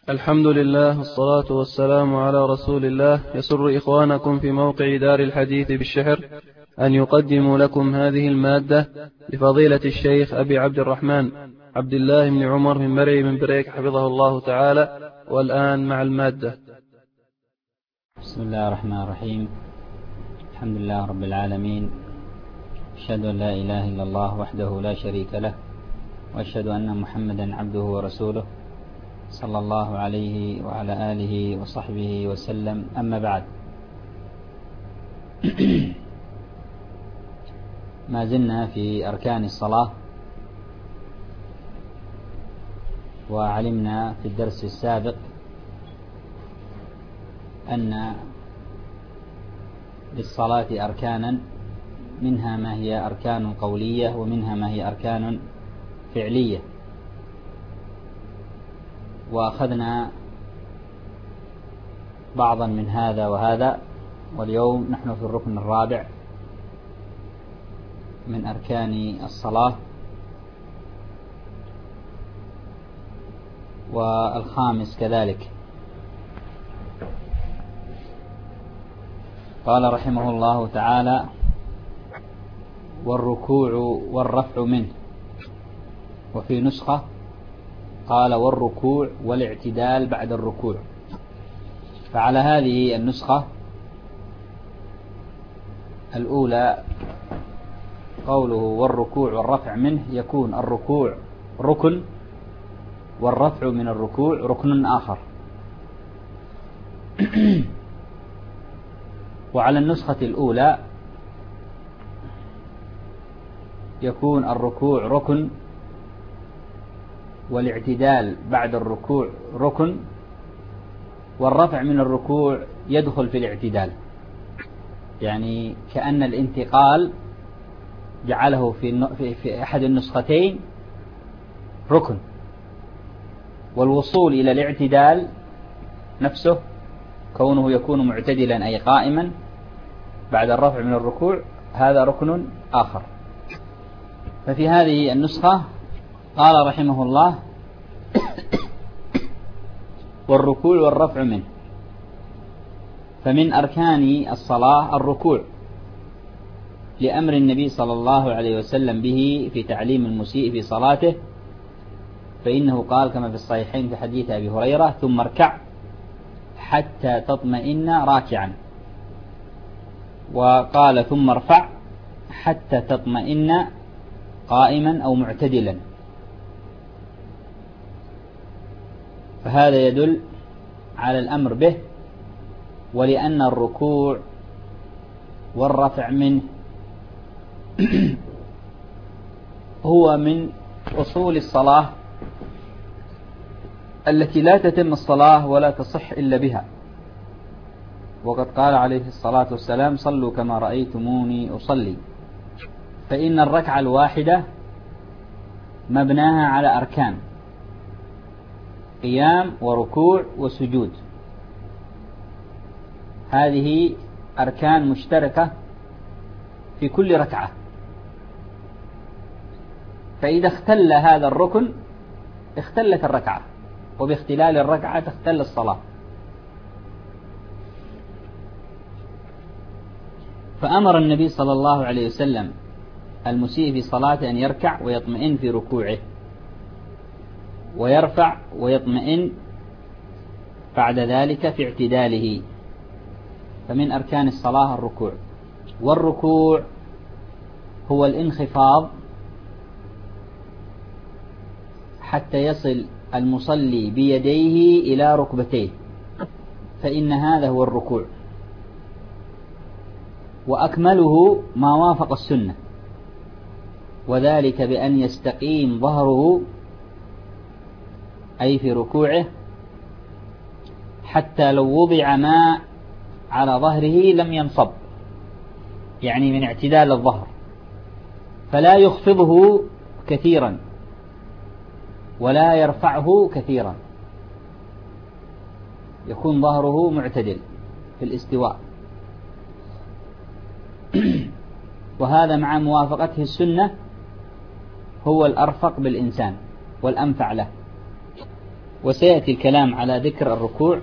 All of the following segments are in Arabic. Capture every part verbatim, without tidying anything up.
الحمد لله والصلاة والسلام على رسول الله. يسر إخوانكم في موقع دار الحديث بالشحر أن يقدموا لكم هذه المادة لفضيلة الشيخ أبي عبد الرحمن عبد الله بن عمر من مرعي من بريك حفظه الله تعالى. والآن مع المادة. بسم الله الرحمن الرحيم. الحمد لله رب العالمين، أشهد أن لا إله إلا الله وحده لا شريك له، وأشهد أن محمدا عبده ورسوله صلى الله عليه وعلى آله وصحبه وسلم. أما بعد، ما زلنا في أركان الصلاة، وعلمنا في الدرس السابق أن للصلاة أركانا، منها ما هي أركان قولية ومنها ما هي أركان فعلية، وأخذنا بعضا من هذا وهذا، واليوم نحن في الركن الرابع من أركان الصلاة، والخامس كذلك. قال رحمه الله تعالى: والركوع والرفع منه. وفي نسخة قال: والركوع والاعتدال بعد الركوع. فعلى هذه النسخة الأولى قوله والركوع والرفع منه، يكون الركوع ركن والرفع من الركوع ركن آخر. وعلى النسخة الأولى يكون الركوع ركن والاعتدال بعد الركوع ركن، والرفع من الركوع يدخل في الاعتدال، يعني كأن الانتقال جعله في في أحد النسختين ركن، والوصول إلى الاعتدال نفسه كونه يكون معتدلا أي قائما بعد الرفع من الركوع هذا ركن آخر. ففي هذه النسخة قال رحمه الله: والركوع والرفع منه. فمن أركان الصلاة الركوع، لأمر النبي صلى الله عليه وسلم به في تعليم المسيء في صلاته، فإنه قال كما في الصحيحين في حديث أبي هريرة: ثم اركع حتى تطمئن راكعا. وقال: ثم ارفع حتى تطمئن قائما أو معتدلا. فهذا يدل على الأمر به، ولأن الركوع والرفع منه هو من أصول الصلاة التي لا تتم الصلاة ولا تصح إلا بها. وقد قال عليه الصلاة والسلام: صلوا كما رأيتموني أصلي. فإن الركعة الواحدة مبناها على أركان: قيام وركوع وسجود. هذه أركان مشتركة في كل ركعة، فإذا اختل هذا الركن اختلت الركعة، وباختلال الركعة تختل الصلاة. فأمر النبي صلى الله عليه وسلم المسيء في صلاته أن يركع ويطمئن في ركوعه، ويرفع ويطمئن بعد ذلك في اعتداله. فمن أركان الصلاة الركوع، والركوع هو الانخفاض حتى يصل المصلي بيديه إلى ركبتيه، فإن هذا هو الركوع. وأكمله ما وافق السنة، وذلك بأن يستقيم ظهره أي في ركوعه، حتى لو وضع ماء على ظهره لم ينصب، يعني من اعتدال الظهر، فلا يخفضه كثيرا ولا يرفعه كثيرا، يكون ظهره معتدل في الاستواء. وهذا مع موافقته السنة هو الأرفق بالإنسان والأنفع له. وسيأتي الكلام على ذكر الركوع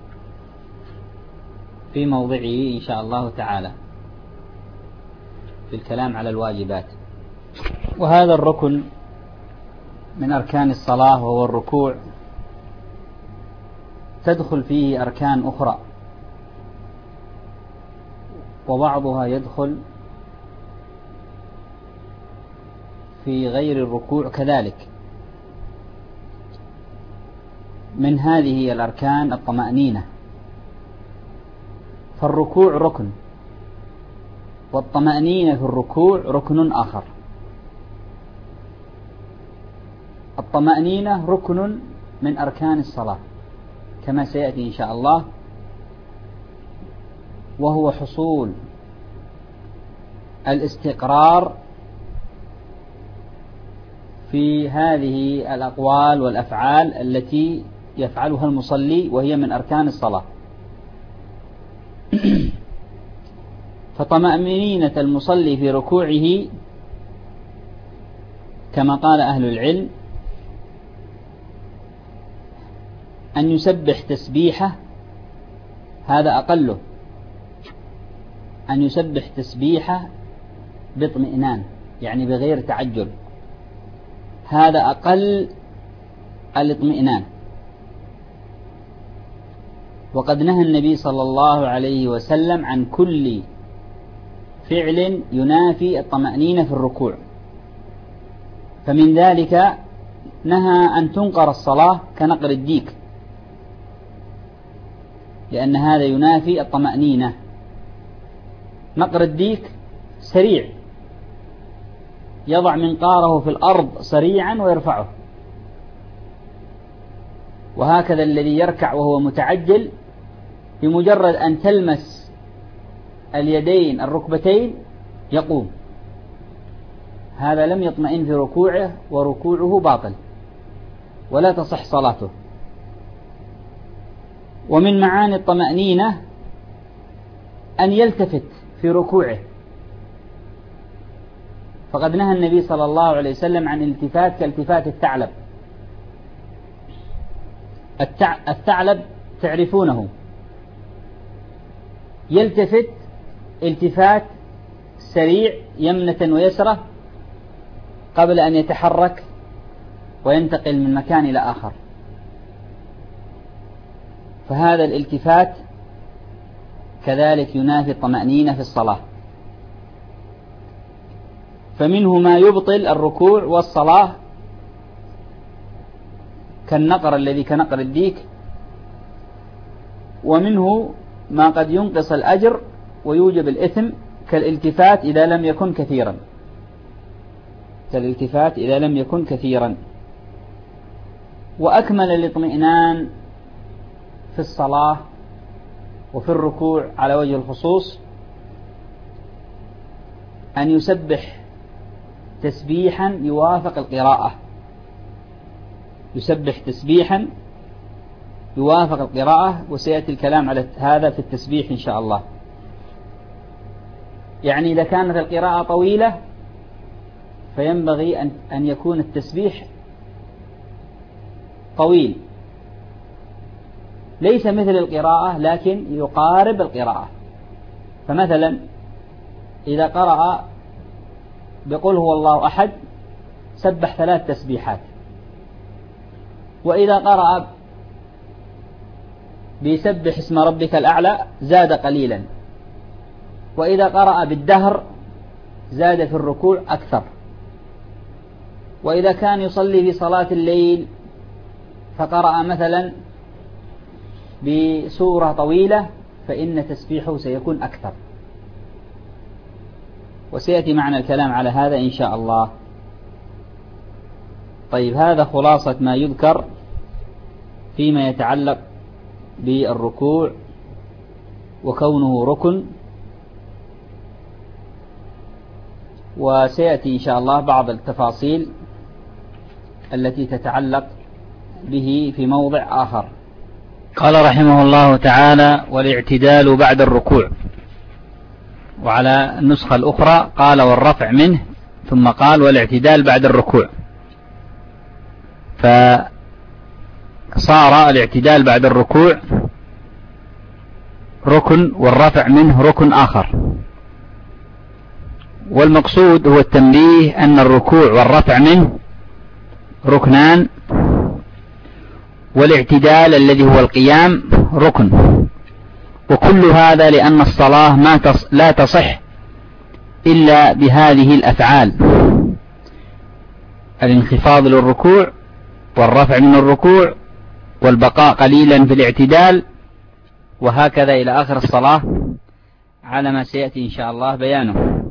في موضعه إن شاء الله تعالى في الكلام على الواجبات. وهذا الركن من أركان الصلاة وهو الركوع تدخل فيه أركان أخرى، وبعضها يدخل في غير الركوع كذلك. من هذه الأركان الطمأنينة، فالركوع ركن، والطمأنينة في الركوع ركن آخر. الطمأنينة ركن من أركان الصلاة كما سيأتي إن شاء الله، وهو حصول الاستقرار في هذه الأقوال والأفعال التي يفعلها المصلي، وهي من أركان الصلاة. فطمأنينة المصلي في ركوعه كما قال أهل العلم أن يسبح تسبيحة، هذا أقله، أن يسبح تسبيحة باطمئنان، يعني بغير تعجل، هذا أقل الاطمئنان. وقد نهى النبي صلى الله عليه وسلم عن كل فعل ينافي الطمأنينة في الركوع، فمن ذلك نهى أن تنقر الصلاة كنقر الديك، لأن هذا ينافي الطمأنينة. نقر الديك سريع، يضع منقاره في الأرض سريعا ويرفعه، وهكذا الذي يركع وهو متعجل بمجرد أن تلمس اليدين الركبتين يقوم، هذا لم يطمئن في ركوعه، وركوعه باطل ولا تصح صلاته. ومن معاني الطمأنينة أن يلتفت في ركوعه، فقد نهى النبي صلى الله عليه وسلم عن التفات كالتفات الثعلب. الثعلب تعرفونه، يلتفت التفات سريع يمنة ويسرة قبل أن يتحرك وينتقل من مكان إلى آخر، فهذا الالتفات كذلك ينافي الطمأنينة في الصلاة. فمنه ما يبطل الركوع والصلاة كالنقر الذي كنقر الديك، ومنه ما قد ينقص الأجر ويوجب الإثم كالالتفات إذا لم يكن كثيرا كالالتفات إذا لم يكن كثيرا. وأكمل الاطمئنان في الصلاة وفي الركوع على وجه الخصوص أن يسبح تسبيحا يوافق القراءة، يسبح تسبيحا يوافق القراءة، وسيأتي الكلام على هذا في التسبيح إن شاء الله. يعني إذا كانت القراءة طويلة فينبغي أن أن يكون التسبيح طويل، ليس مثل القراءة لكن يقارب القراءة. فمثلا إذا قرأ بقول هو الله أحد سبح ثلاث تسبيحات، وإذا قرأ بيسبح اسم ربك الأعلى زاد قليلا، وإذا قرأ بالدهر زاد في الركوع أكثر. وإذا كان يصلي في صلاة الليل فقرأ مثلا بسورة طويلة فإن تسبيحه سيكون أكثر، وسيأتي معنا الكلام على هذا إن شاء الله. طيب، هذا خلاصة ما يذكر فيما يتعلق بالركوع وكونه ركن، وسيأتي إن شاء الله بعض التفاصيل التي تتعلق به في موضع آخر. قال رحمه الله تعالى: والاعتدال بعد الركوع. وعلى النسخة الأخرى قال: والرفع منه، ثم قال: والاعتدال بعد الركوع. صار الاعتدال بعد الركوع ركن والرفع منه ركن آخر. والمقصود هو التنبيه أن الركوع والرفع منه ركنان، والاعتدال الذي هو القيام ركن. وكل هذا لأن الصلاة ما تص... لا تصح إلا بهذه الأفعال: الانخفاض للركوع والرفع من الركوع والبقاء قليلا في الاعتدال، وهكذا إلى آخر الصلاة على ما سيأتي إن شاء الله بيانه.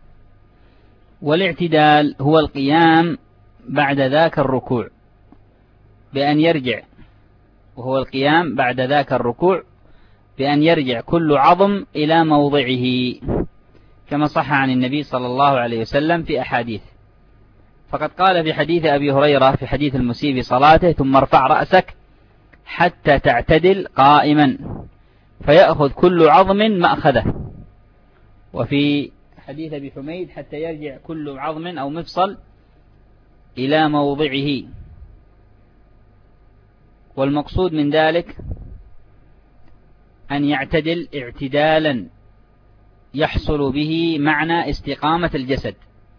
والاعتدال هو القيام بعد ذاك الركوع بأن يرجع، وهو القيام بعد ذاك الركوع بأن يرجع كل عظم إلى موضعه، كما صح عن النبي صلى الله عليه وسلم في أحاديث. فقد قال في حديث أبي هريرة في حديث المسيء في صلاته: ثم ارفع رأسك حتى تعتدل قائما فيأخذ كل عظم مأخذه. وفي حديث أبي حميد: حتى يرجع كل عظم أو مفصل إلى موضعه. والمقصود من ذلك أن يعتدل اعتدالا يحصل به معنى استقامة الجسد،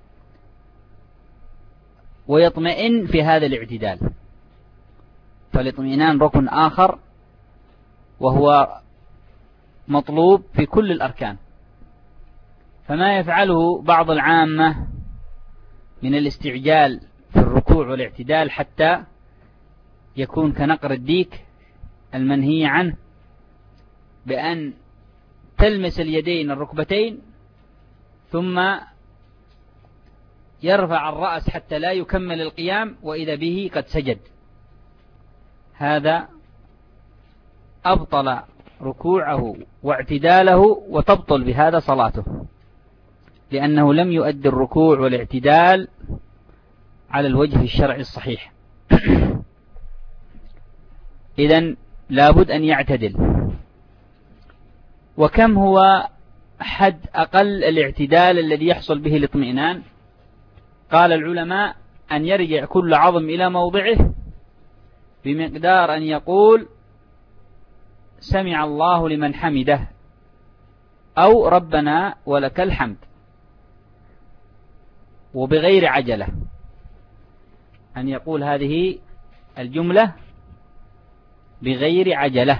ويطمئن في هذا الاعتدال. فالاطمئنان ركن آخر وهو مطلوب في كل الأركان. فما يفعله بعض العامة من الاستعجال في الركوع والاعتدال حتى يكون كنقر الديك المنهي عنه، بأن تلمس اليدين الركبتين ثم يرفع الرأس حتى لا يكمل القيام وإذا به قد سجد، هذا أبطل ركوعه واعتداله وتبطل بهذا صلاته، لأنه لم يؤدي الركوع والاعتدال على الوجه الشرعي الصحيح. إذن لابد أن يعتدل. وكم هو حد أقل الاعتدال الذي يحصل به الاطمئنان؟ قال العلماء: أن يرجع كل عظم إلى موضعه بمقدار أن يقول سمع الله لمن حمده أو ربنا ولك الحمد، وبغير عجلة. أن يقول هذه الجملة بغير عجلة.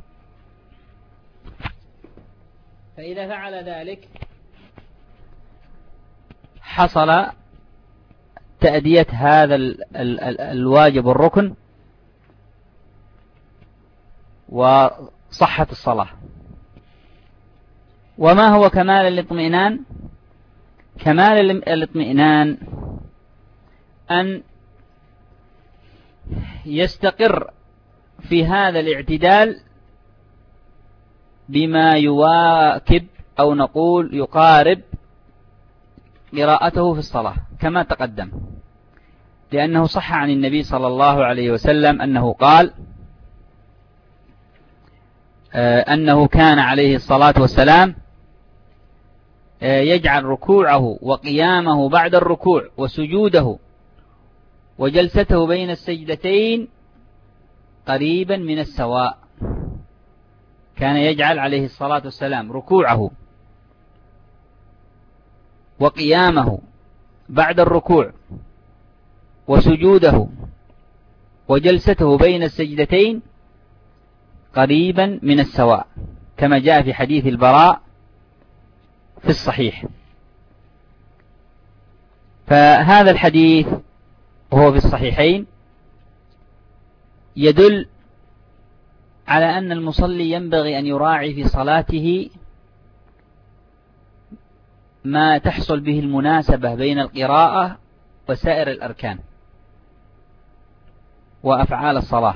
فإذا فعل ذلك حصل تأدية هذا ال ال ال الواجب الركن وصحة الصلاة. وما هو كمال الاطمئنان؟ كمال الاطمئنان أن يستقر في هذا الاعتدال بما يواكب أو نقول يقارب قراءته في الصلاة كما تقدم، لأنه صح عن النبي صلى الله عليه وسلم أنه قال أنه كان عليه الصلاة والسلام يجعل ركوعه وقيامه بعد الركوع وسجوده وجلسته بين السجدتين قريبا من السواء. كان يجعل عليه الصلاة والسلام ركوعه وقيامه بعد الركوع وسجوده وجلسته بين السجدتين قريبا من السواء، كما جاء في حديث البراء في الصحيح. فهذا الحديث وهو في الصحيحين يدل على أن المصلي ينبغي أن يراعي في صلاته ما تحصل به المناسبة بين القراءة وسائر الأركان وأفعال الصلاة.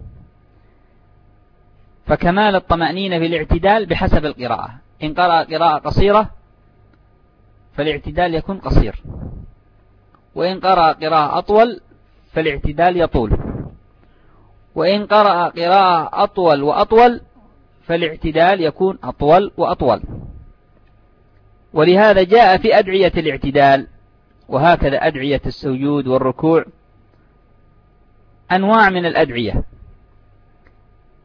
فكمال الطمأنينة في الاعتدال بحسب القراءة. إن قرأ قراءة قصيرة فالاعتدال يكون قصير، وإن قرأ قراءة أطول فالاعتدال يطول، وإن قرأ قراءة أطول وأطول فالاعتدال يكون أطول وأطول. ولهذا جاء في أدعية الاعتدال وهكذا أدعية السجود والركوع أنواع من الأدعية.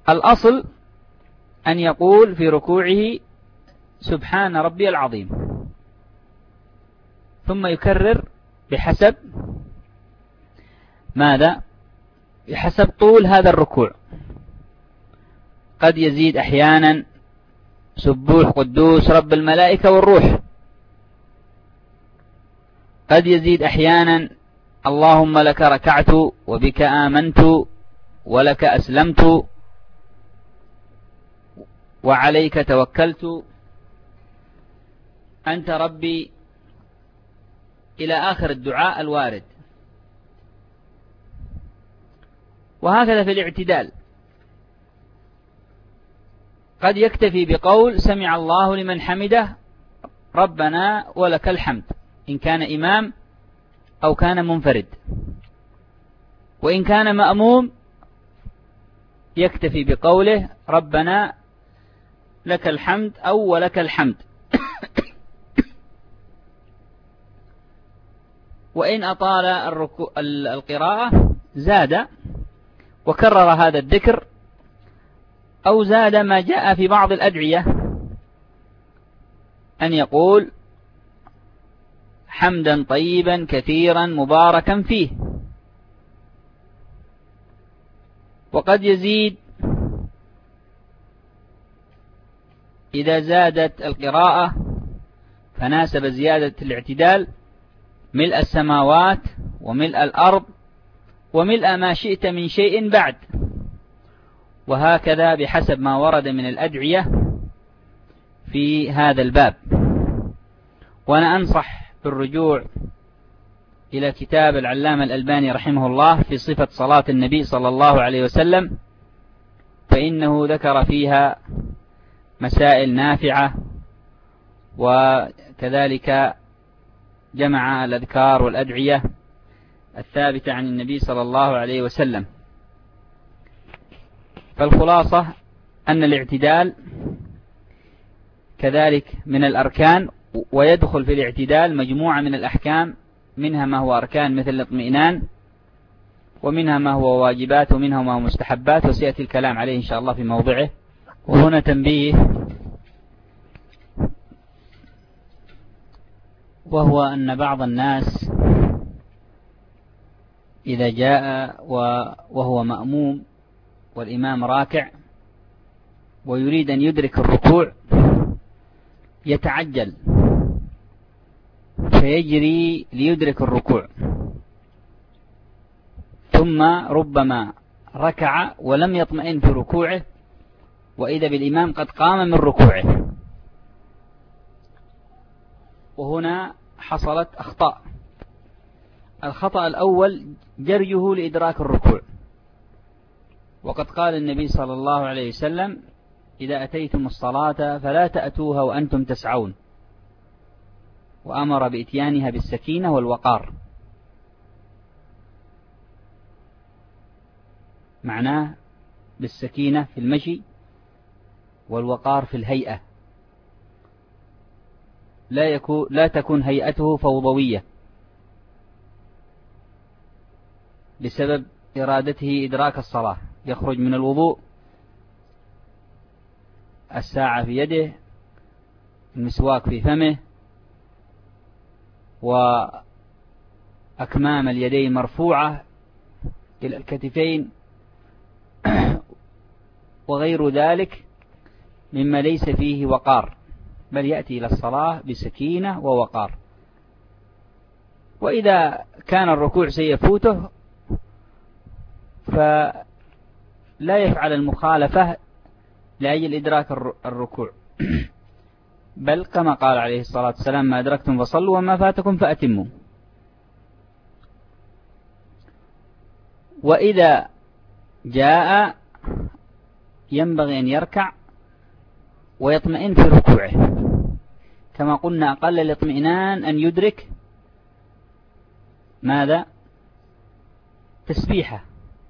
الأصل أن يقول في ركوعه سبحان ربي العظيم، ثم يكرر بحسب ماذا؟ بحسب طول هذا الركوع. قد يزيد أحيانا سبوح قدوس رب الملائكة والروح، قد يزيد أحيانا اللهم لك ركعت وبك آمنت ولك أسلمت وعليك توكلت أنت ربي إلى آخر الدعاء الوارد. وهكذا في الاعتدال قد يكتفي بقول سمع الله لمن حمده ربنا ولك الحمد إن كان إمام أو كان منفرد، وإن كان مأموم يكتفي بقوله ربنا لك الحمد أو ولك الحمد. وإن أطال القراءة زاد وكرر هذا الذكر، أو زاد ما جاء في بعض الأدعية أن يقول حمدا طيبا كثيرا مباركا فيه. وقد يزيد إذا زادت القراءة فناسب زيادة الاعتدال ملء السماوات وملء الأرض وملء ما شئت من شيء بعد، وهكذا بحسب ما ورد من الأدعية في هذا الباب. وأنا أنصح بالرجوع إلى كتاب العلامة الألباني رحمه الله في صفة صلاة النبي صلى الله عليه وسلم، فإنه ذكر فيها مسائل نافعة، وكذلك جمع الأذكار والأدعية الثابتة عن النبي صلى الله عليه وسلم. فالخلاصة أن الاعتدال كذلك من الأركان، ويدخل في الاعتدال مجموعة من الأحكام، منها ما هو أركان مثل الاطمئنان، ومنها ما هو واجبات، ومنها ما هو مستحبات، وسيأتي الكلام عليه إن شاء الله في موضعه. وهنا تنبيه، وهو أن بعض الناس إذا جاء وهو مأموم والإمام راكع ويريد أن يدرك الركوع يتعجل فيجري ليدرك الركوع، ثم ربما ركع ولم يطمئن في ركوعه، وإذا بالإمام قد قام من ركوعه. وهنا حصلت أخطاء. الخطأ الأول جريه لإدراك الركوع، وقد قال النبي صلى الله عليه وسلم إذا أتيتم الصلاة فلا تأتوها وأنتم تسعون، وأمر بإتيانها بالسكينة والوقار. معناه بالسكينة في المشي والوقار في الهيئة، لا يكون لا تكون هيئته فوضوية بسبب إرادته إدراك الصلاة، يخرج من الوضوء الساعة في يده، المسواك في فمه، وأكمام اليدين مرفوعة إلى الكتفين وغير ذلك مما ليس فيه وقار، بل يأتي إلى الصلاة بسكينة ووقار. وإذا كان الركوع سيفوته فلا يفعل المخالفة لأجل إدراك الركوع، بل كما قال عليه الصلاة والسلام ما أدركتم فصلوا وما فاتكم فأتموا. وإذا جاء ينبغي أن يركع ويطمئن في ركوعه، كما قلنا أقل الاطمئنان أن يدرك ماذا؟ تسبيحة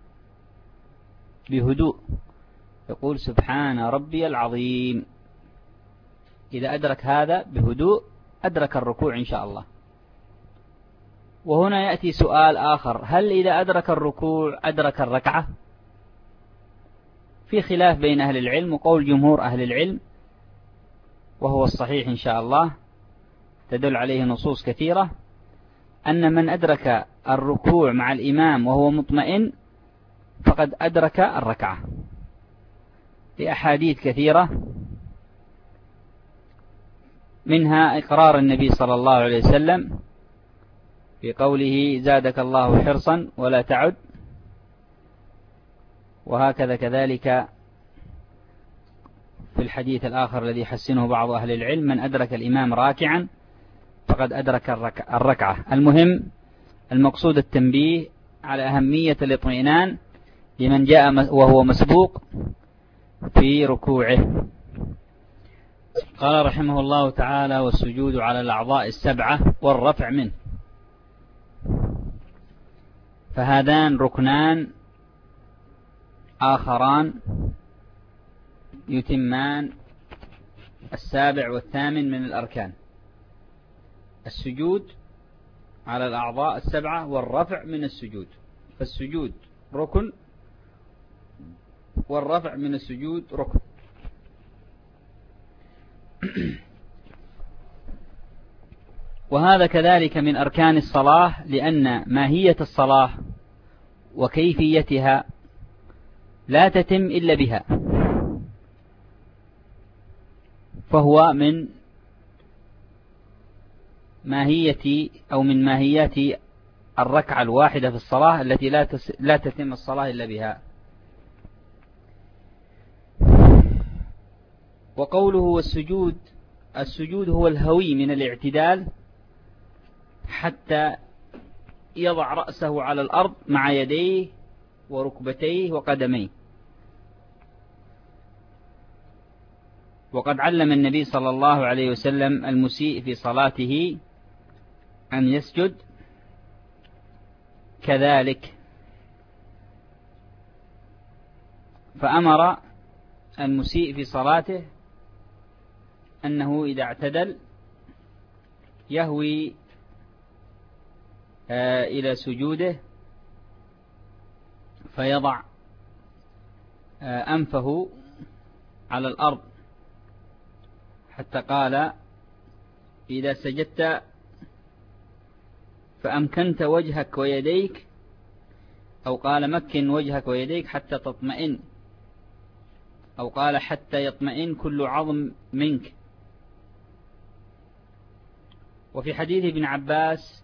بهدوء، يقول سبحان ربي العظيم. إذا أدرك هذا بهدوء أدرك الركوع إن شاء الله. وهنا يأتي سؤال آخر، هل إذا أدرك الركوع أدرك الركعة؟ في في خلاف بين أهل العلم، وقول جمهور أهل العلم وهو الصحيح إن شاء الله تدل عليه نصوص كثيرة، أن من أدرك الركوع مع الإمام وهو مطمئن فقد أدرك الركعة، لأحاديث كثيرة منها إقرار النبي صلى الله عليه وسلم في قوله زادك الله حرصا ولا تعد، وهكذا كذلك في الحديث الآخر الذي حسنه بعض أهل العلم من أدرك الإمام راكعا فقد أدرك الركعة. المهم المقصود التنبيه على أهمية الاطمئنان لمن جاء وهو مسبوق في ركوعه. قال رحمه الله تعالى: والسجود على الأعضاء السبعة والرفع منه. فهذان ركنان آخران يتمان السابع والثامن من الأركان: السجود على الأعضاء السبعة والرفع من السجود. فالسجود ركن والرفع من السجود ركن. وهذا كذلك من أركان الصلاة، لأن ماهية الصلاة وكيفيتها لا تتم إلا بها، فهو من ماهية أو من ماهيات الركعة الواحدة في الصلاة التي لا لا تتم الصلاة إلا بها. وقوله والسجود، السجود هو الهوي من الاعتدال حتى يضع رأسه على الأرض مع يديه وركبتيه وقدميه. وقد علم النبي صلى الله عليه وسلم المسيء في صلاته أن يسجد كذلك، فأمر المسيء في صلاته أنه إذا اعتدل يهوي إلى سجوده فيضع أنفه على الأرض، حتى قال: إذا سجدت فأمكنت وجهك ويديك، أو قال: مكن وجهك ويديك حتى تطمئن، أو قال: حتى يطمئن كل عظم منك. وفي حديث ابن عباس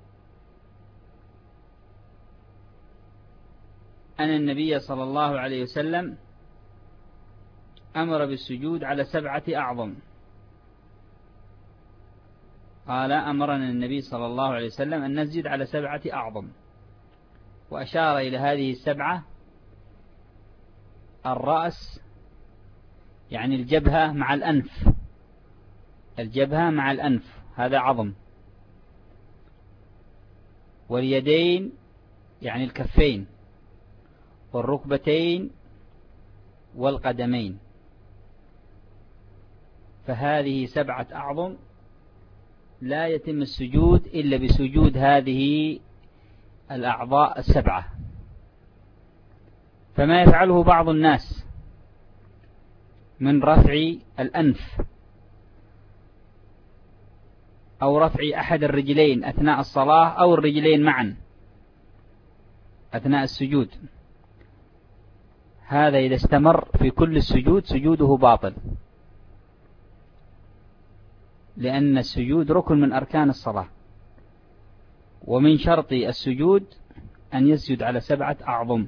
أن النبي صلى الله عليه وسلم أمر بالسجود على سبعة أعظم. قال: أمرنا النبي صلى الله عليه وسلم أن نسجد على سبعة أعظم، وأشار إلى هذه السبعة الرأس، يعني الجبهة مع الأنف، الجبهة مع الأنف هذا عظم، واليدين يعني الكفين، والركبتين والقدمين. فهذه سبعة أعظم لا يتم السجود إلا بسجود هذه الأعضاء السبعة. فما يفعله بعض الناس من رفع الأنف أو رفع أحد الرجلين أثناء الصلاة أو الرجلين معا أثناء السجود، هذا إذا استمر في كل السجود سجوده باطل، لأن السجود ركن من أركان الصلاة، ومن شرط السجود أن يسجد على سبعة أعظم.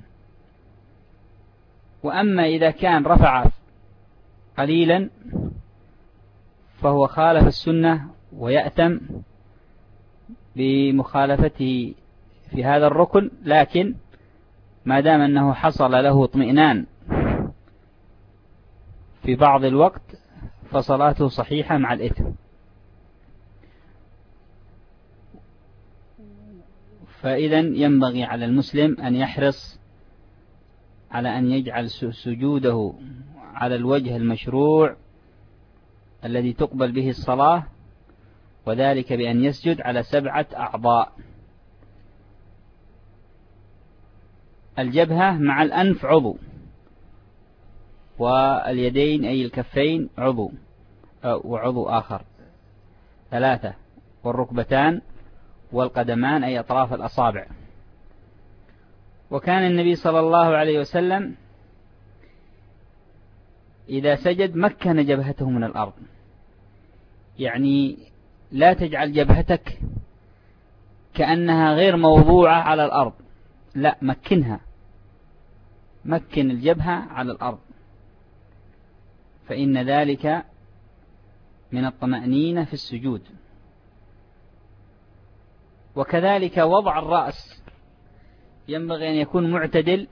وأما إذا كان رفع قليلا فهو خالف السنة ويأثم بمخالفته في هذا الركن، لكن ما دام أنه حصل له اطمئنان في بعض الوقت فصلاته صحيحة مع الإثم. فإذا ينبغي على المسلم أن يحرص على أن يجعل سجوده على الوجه المشروع الذي تقبل به الصلاة، وذلك بأن يسجد على سبعة أعضاء: الجبهة مع الأنف عضو، واليدين أي الكفين عضو وعضو آخر ثلاثة، والركبتان والقدمان أي أطراف الأصابع. وكان النبي صلى الله عليه وسلم إذا سجد مكن جبهته من الأرض، يعني لا تجعل جبهتك كأنها غير موضوعة على الأرض، لا، مكنها، مكن الجبهة على الأرض، فإن ذلك من الطمأنينة في السجود. وكذلك وضع الرأس ينبغي أن يكون معتدل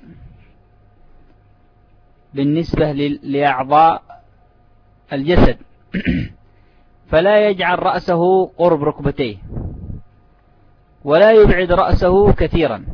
بالنسبة لأعضاء الجسد، فلا يجعل رأسه قرب ركبتيه ولا يبعد رأسه كثيرا.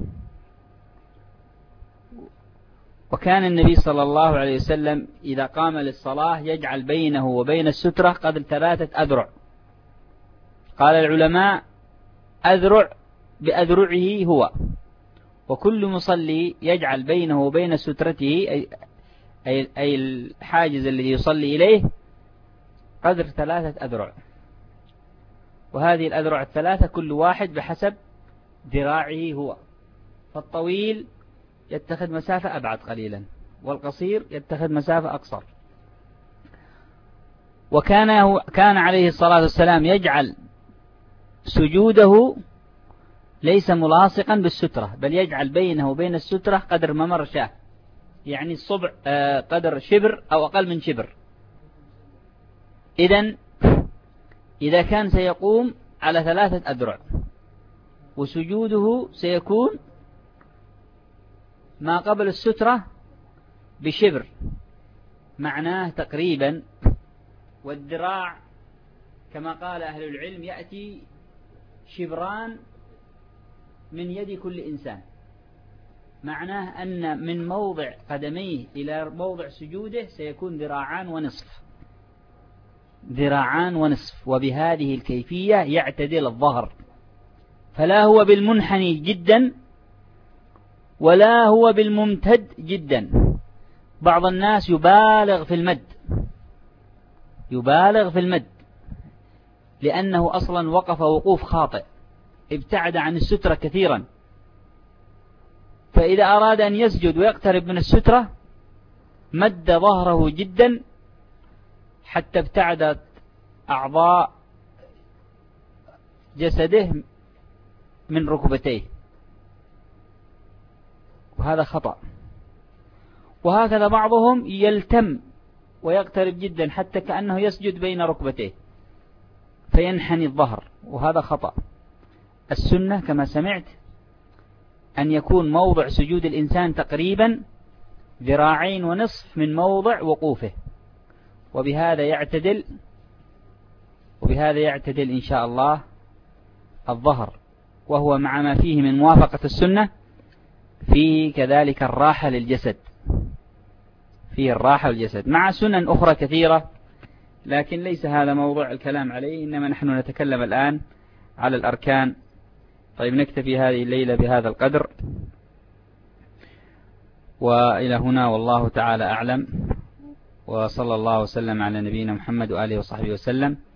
وكان النبي صلى الله عليه وسلم إذا قام للصلاة يجعل بينه وبين السترة قدر ثلاثة أذرع. قال العلماء أذرع بأذرعه هو، وكل مصلي يجعل بينه وبين سترته أي, أي, أي الحاجز الذي يصلي إليه قدر ثلاثة أذرع، وهذه الأذرع الثلاثة كل واحد بحسب ذراعه هو، فالطويل يتخذ مسافة أبعد قليلا والقصير يتخذ مسافة أقصر. وكان كان عليه الصلاة والسلام يجعل سجوده ليس ملاصقا بالسترة، بل يجعل بينه وبين السترة قدر ممر شاه، يعني الصبع قدر شبر أو أقل من شبر. إذن إذا كان سيقوم على ثلاثة أذرع وسجوده سيكون ما قبل السترة بشبر، معناه تقريبا، والذراع كما قال أهل العلم يأتي شبران من يد كل إنسان، معناه أن من موضع قدميه إلى موضع سجوده سيكون ذراعان ونصف، ذراعان ونصف. وبهذه الكيفية يعتدل الظهر، فلا هو بالمنحني جدا ولا هو بالممتد جدا. بعض الناس يبالغ في المد، يبالغ في المد لأنه أصلا وقف وقوف خاطئ، ابتعد عن السترة كثيرا، فإذا أراد أن يسجد ويقترب من السترة مد ظهره جدا حتى ابتعدت أعضاء جسده من ركبتيه، وهذا خطأ. وهكذا بعضهم يلتم ويقترب جدا حتى كأنه يسجد بين ركبتيه فينحني الظهر، وهذا خطأ. السنة كما سمعت أن يكون موضع سجود الإنسان تقريبا ذراعين ونصف من موضع وقوفه، وبهذا يعتدل وبهذا يعتدل إن شاء الله الظهر، وهو مع ما فيه من موافقة السنة فيه كذلك الراحة للجسد، فيه الراحة للجسد مع سنن أخرى كثيرة، لكن ليس هذا موضوع الكلام عليه، إنما نحن نتكلم الآن على الأركان. طيب نكتفي هذه الليلة بهذا القدر، وإلى هنا والله تعالى أعلم، وصلى الله وسلم على نبينا محمد وآله وصحبه وسلم.